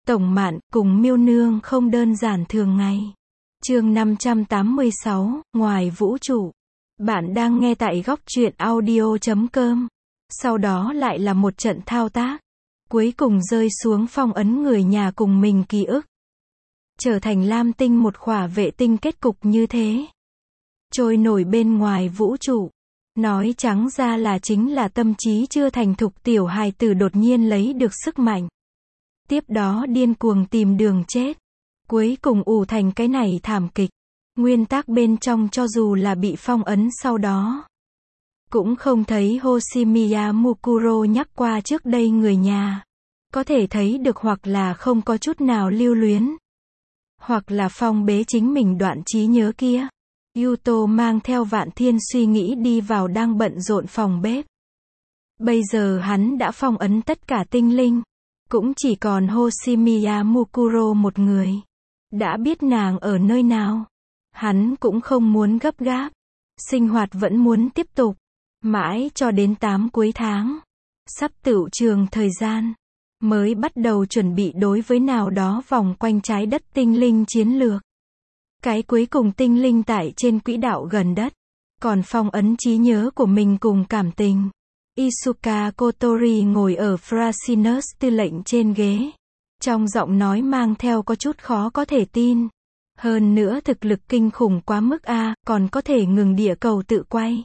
Tổng Mạn cùng Miêu Nương không đơn giản thường ngày. Chương 586, ngoài vũ trụ. Bạn đang nghe tại góc truyện audio.com. Sau đó lại là một trận thao tác. Cuối cùng rơi xuống phong ấn người nhà cùng mình ký ức. Trở thành Lam Tinh một khỏa vệ tinh kết cục như thế. Trôi nổi bên ngoài vũ trụ. Nói trắng ra là chính là tâm trí chưa thành thục tiểu hài tử đột nhiên lấy được sức mạnh. Tiếp đó điên cuồng tìm đường chết. Cuối cùng ủ thành cái này thảm kịch. Nguyên tắc bên trong cho dù là bị phong ấn sau đó. Cũng không thấy Hoshimiya Mukuro nhắc qua trước đây người nhà. Có thể thấy được hoặc là không có chút nào lưu luyến. Hoặc là phong bế chính mình đoạn trí nhớ kia. Yuto mang theo vạn thiên suy nghĩ đi vào đang bận rộn phòng bếp. Bây giờ hắn đã phong ấn tất cả tinh linh. Cũng chỉ còn Hoshimiya Mukuro một người. Đã biết nàng ở nơi nào. Hắn cũng không muốn gấp gáp. Sinh hoạt vẫn muốn tiếp tục. Mãi cho đến 8 cuối tháng. Sắp tựu trường thời gian. Mới bắt đầu chuẩn bị đối với nào đó vòng quanh trái đất tinh linh chiến lược. Cái cuối cùng tinh linh tại trên quỹ đạo gần đất. Còn phong ấn trí nhớ của mình cùng cảm tình. Isuka Kotori ngồi ở Frasinus tư lệnh trên ghế. Trong giọng nói mang theo có chút khó có thể tin. Hơn nữa thực lực kinh khủng quá mức còn có thể ngừng địa cầu tự quay.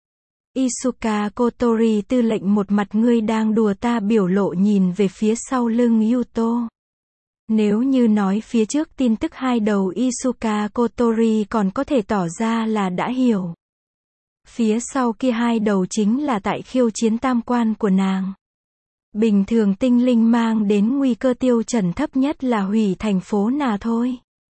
Isuka Kotori tư lệnh một mặt ngươi đang đùa ta biểu lộ nhìn về phía sau lưng Yuto. Nếu như nói phía trước tin tức hai đầu Isuka Kotori còn có thể tỏ ra là đã hiểu. Phía sau kia hai đầu chính là tại khiêu chiến tam quan của nàng. Bình thường tinh linh mang đến nguy cơ tiêu chuẩn thấp nhất là hủy thành phố nào thôi.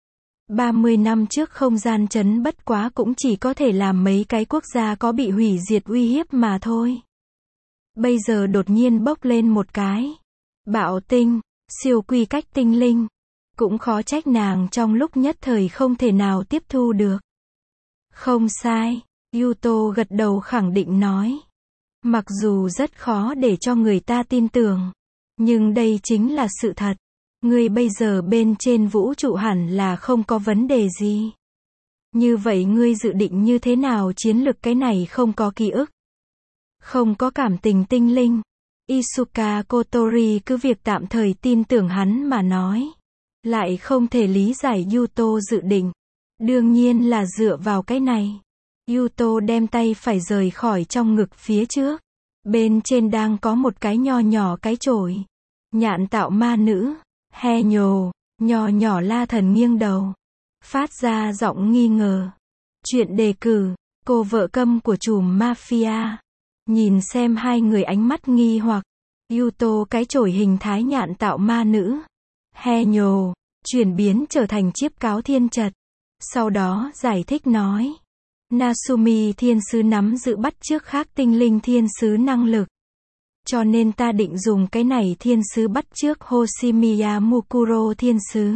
30 năm trước không gian chấn bất quá cũng chỉ có thể làm mấy cái quốc gia có bị hủy diệt uy hiếp mà thôi. Bây giờ đột nhiên bốc lên một cái. Bạo tinh, siêu quy cách tinh linh. Cũng khó trách nàng trong lúc nhất thời không thể nào tiếp thu được. Không sai, Yuto gật đầu khẳng định nói. Mặc dù rất khó để cho người ta tin tưởng. Nhưng đây chính là sự thật. Ngươi bây giờ bên trên vũ trụ hẳn là không có vấn đề gì. Như vậy ngươi dự định như thế nào chiến lược cái này không có ký ức. Không có cảm tình tinh linh. Isuka Kotori cứ việc tạm thời tin tưởng hắn mà nói. Lại không thể lý giải Yuto dự định. Đương nhiên là dựa vào cái này. Yuto đem tay phải rời khỏi trong ngực phía trước. Bên trên đang có một cái nho nhỏ cái chổi. Nhạn tạo ma nữ. He nhồ, nho nhỏ La Thần nghiêng đầu. Phát ra giọng nghi ngờ. Chuyện đề cử, cô vợ câm của trùm mafia. Nhìn xem hai người ánh mắt nghi hoặc. Yuto cái chổi hình thái nhạn tạo ma nữ. He nhồ, chuyển biến trở thành chiếc cáo thiên trật. Sau đó giải thích nói. Nasumi thiên sứ nắm giữ bắt chước khác tinh linh thiên sứ năng lực. Cho nên ta định dùng cái này thiên sứ bắt chước Hoshimiya Mukuro thiên sứ.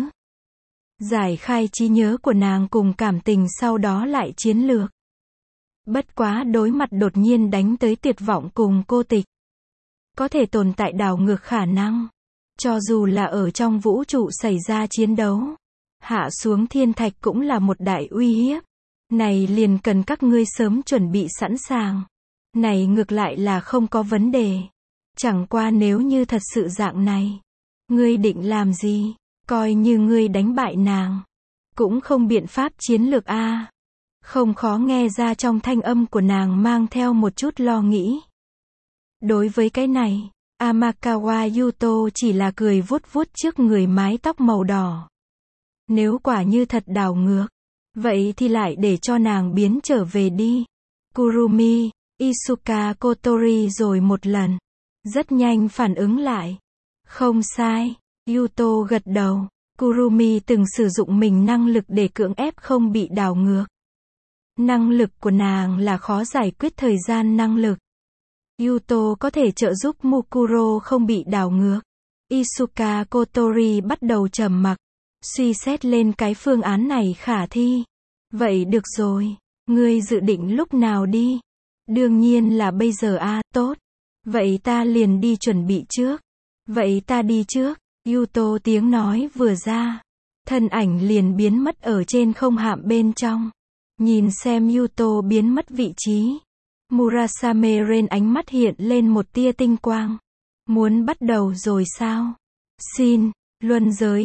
Giải khai trí nhớ của nàng cùng cảm tình sau đó lại chiến lược. Bất quá đối mặt đột nhiên đánh tới tuyệt vọng cùng cô tịch. Có thể tồn tại đảo ngược khả năng. Cho dù là ở trong vũ trụ xảy ra chiến đấu. Hạ xuống thiên thạch cũng là một đại uy hiếp. Này liền cần các ngươi sớm chuẩn bị sẵn sàng. Này ngược lại là không có vấn đề. Chẳng qua nếu như thật sự dạng này. Ngươi định làm gì? Coi như ngươi đánh bại nàng. Cũng không biện pháp chiến lược Không khó nghe ra trong thanh âm của nàng mang theo một chút lo nghĩ. Đối với cái này, Amakawa Yuto chỉ là cười vuốt vuốt trước người mái tóc màu đỏ. Nếu quả như thật đảo ngược. Vậy thì lại để cho nàng biến trở về đi. Kurumi, Isuka Kotori rồi một lần. Rất nhanh phản ứng lại. Không sai. Yuto gật đầu. Kurumi từng sử dụng mình năng lực để cưỡng ép không bị đảo ngược. Năng lực của nàng là khó giải quyết thời gian năng lực. Yuto có thể trợ giúp Mukuro không bị đảo ngược. Isuka Kotori bắt đầu trầm mặc. Suy xét lên cái phương án này khả thi. Vậy được rồi. Ngươi dự định lúc nào đi? Đương nhiên là bây giờ tốt. Vậy ta liền đi chuẩn bị trước. Vậy ta đi trước. Yuto tiếng nói vừa ra, thân ảnh liền biến mất ở trên không hạm bên trong. Nhìn xem Yuto biến mất vị trí, Murasame Ren ánh mắt hiện lên một tia tinh quang. Muốn bắt đầu rồi sao? Xin, luân giới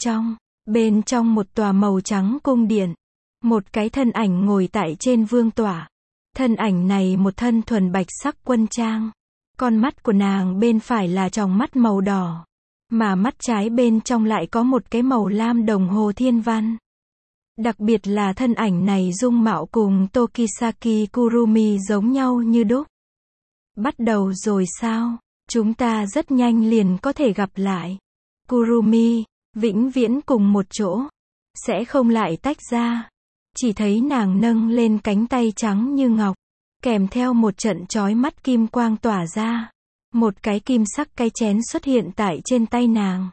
bên trong một tòa màu trắng cung điện. Một cái thân ảnh ngồi tại trên vương tọa. Thân ảnh này một thân thuần bạch sắc quân trang. Con mắt của nàng bên phải là tròng mắt màu đỏ, mà mắt trái bên trong lại có một cái màu lam đồng hồ thiên văn. Đặc biệt là thân ảnh này dung mạo cùng Tokisaki Kurumi giống nhau như đúc. Bắt đầu rồi sao? Chúng ta rất nhanh liền có thể gặp lại. Kurumi, vĩnh viễn cùng một chỗ. Sẽ không lại tách ra. Chỉ thấy nàng nâng lên cánh tay trắng như ngọc, kèm theo một trận chói mắt kim quang tỏa ra. Một cái kim sắc cái chén xuất hiện tại trên tay nàng.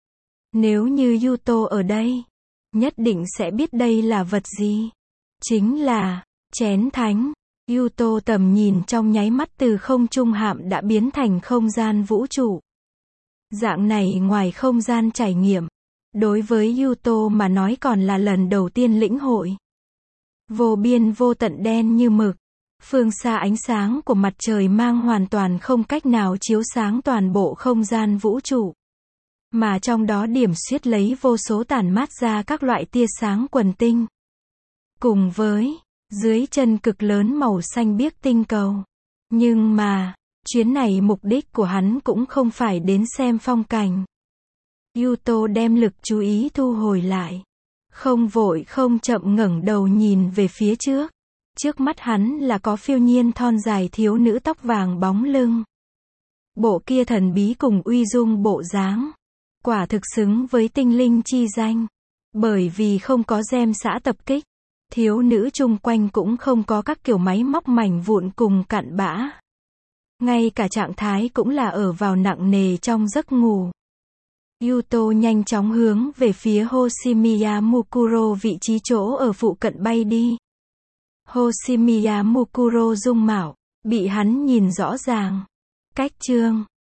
Nếu như Yuto ở đây, nhất định sẽ biết đây là vật gì. Chính là chén thánh. Yuto tầm nhìn trong nháy mắt từ không trung hạm đã biến thành không gian vũ trụ. Dạng này ngoài không gian trải nghiệm, đối với Yuto mà nói còn là lần đầu tiên lĩnh hội. Vô biên vô tận đen như mực. Phương xa ánh sáng của mặt trời mang hoàn toàn không cách nào chiếu sáng toàn bộ không gian vũ trụ. Mà trong đó điểm xuyết lấy vô số tản mát ra các loại tia sáng quần tinh. Cùng với, dưới chân cực lớn màu xanh biếc tinh cầu. Nhưng mà, chuyến này mục đích của hắn cũng không phải đến xem phong cảnh. Yuto đem lực chú ý thu hồi lại. Không vội không chậm ngẩng đầu nhìn về phía trước. Trước mắt hắn là có phiêu nhiên thon dài thiếu nữ tóc vàng bóng lưng. Bộ kia thần bí cùng uy dung bộ dáng. Quả thực xứng với tinh linh chi danh. Bởi vì không có gem xã tập kích. Thiếu nữ chung quanh cũng không có các kiểu máy móc mảnh vụn cùng cặn bã. Ngay cả trạng thái cũng là ở vào nặng nề trong giấc ngủ. Yuto nhanh chóng hướng về phía Hoshimiya Mukuro vị trí chỗ ở phụ cận bay đi. Hoshimiya Mukuro dung mạo, bị hắn nhìn rõ ràng. Cách chương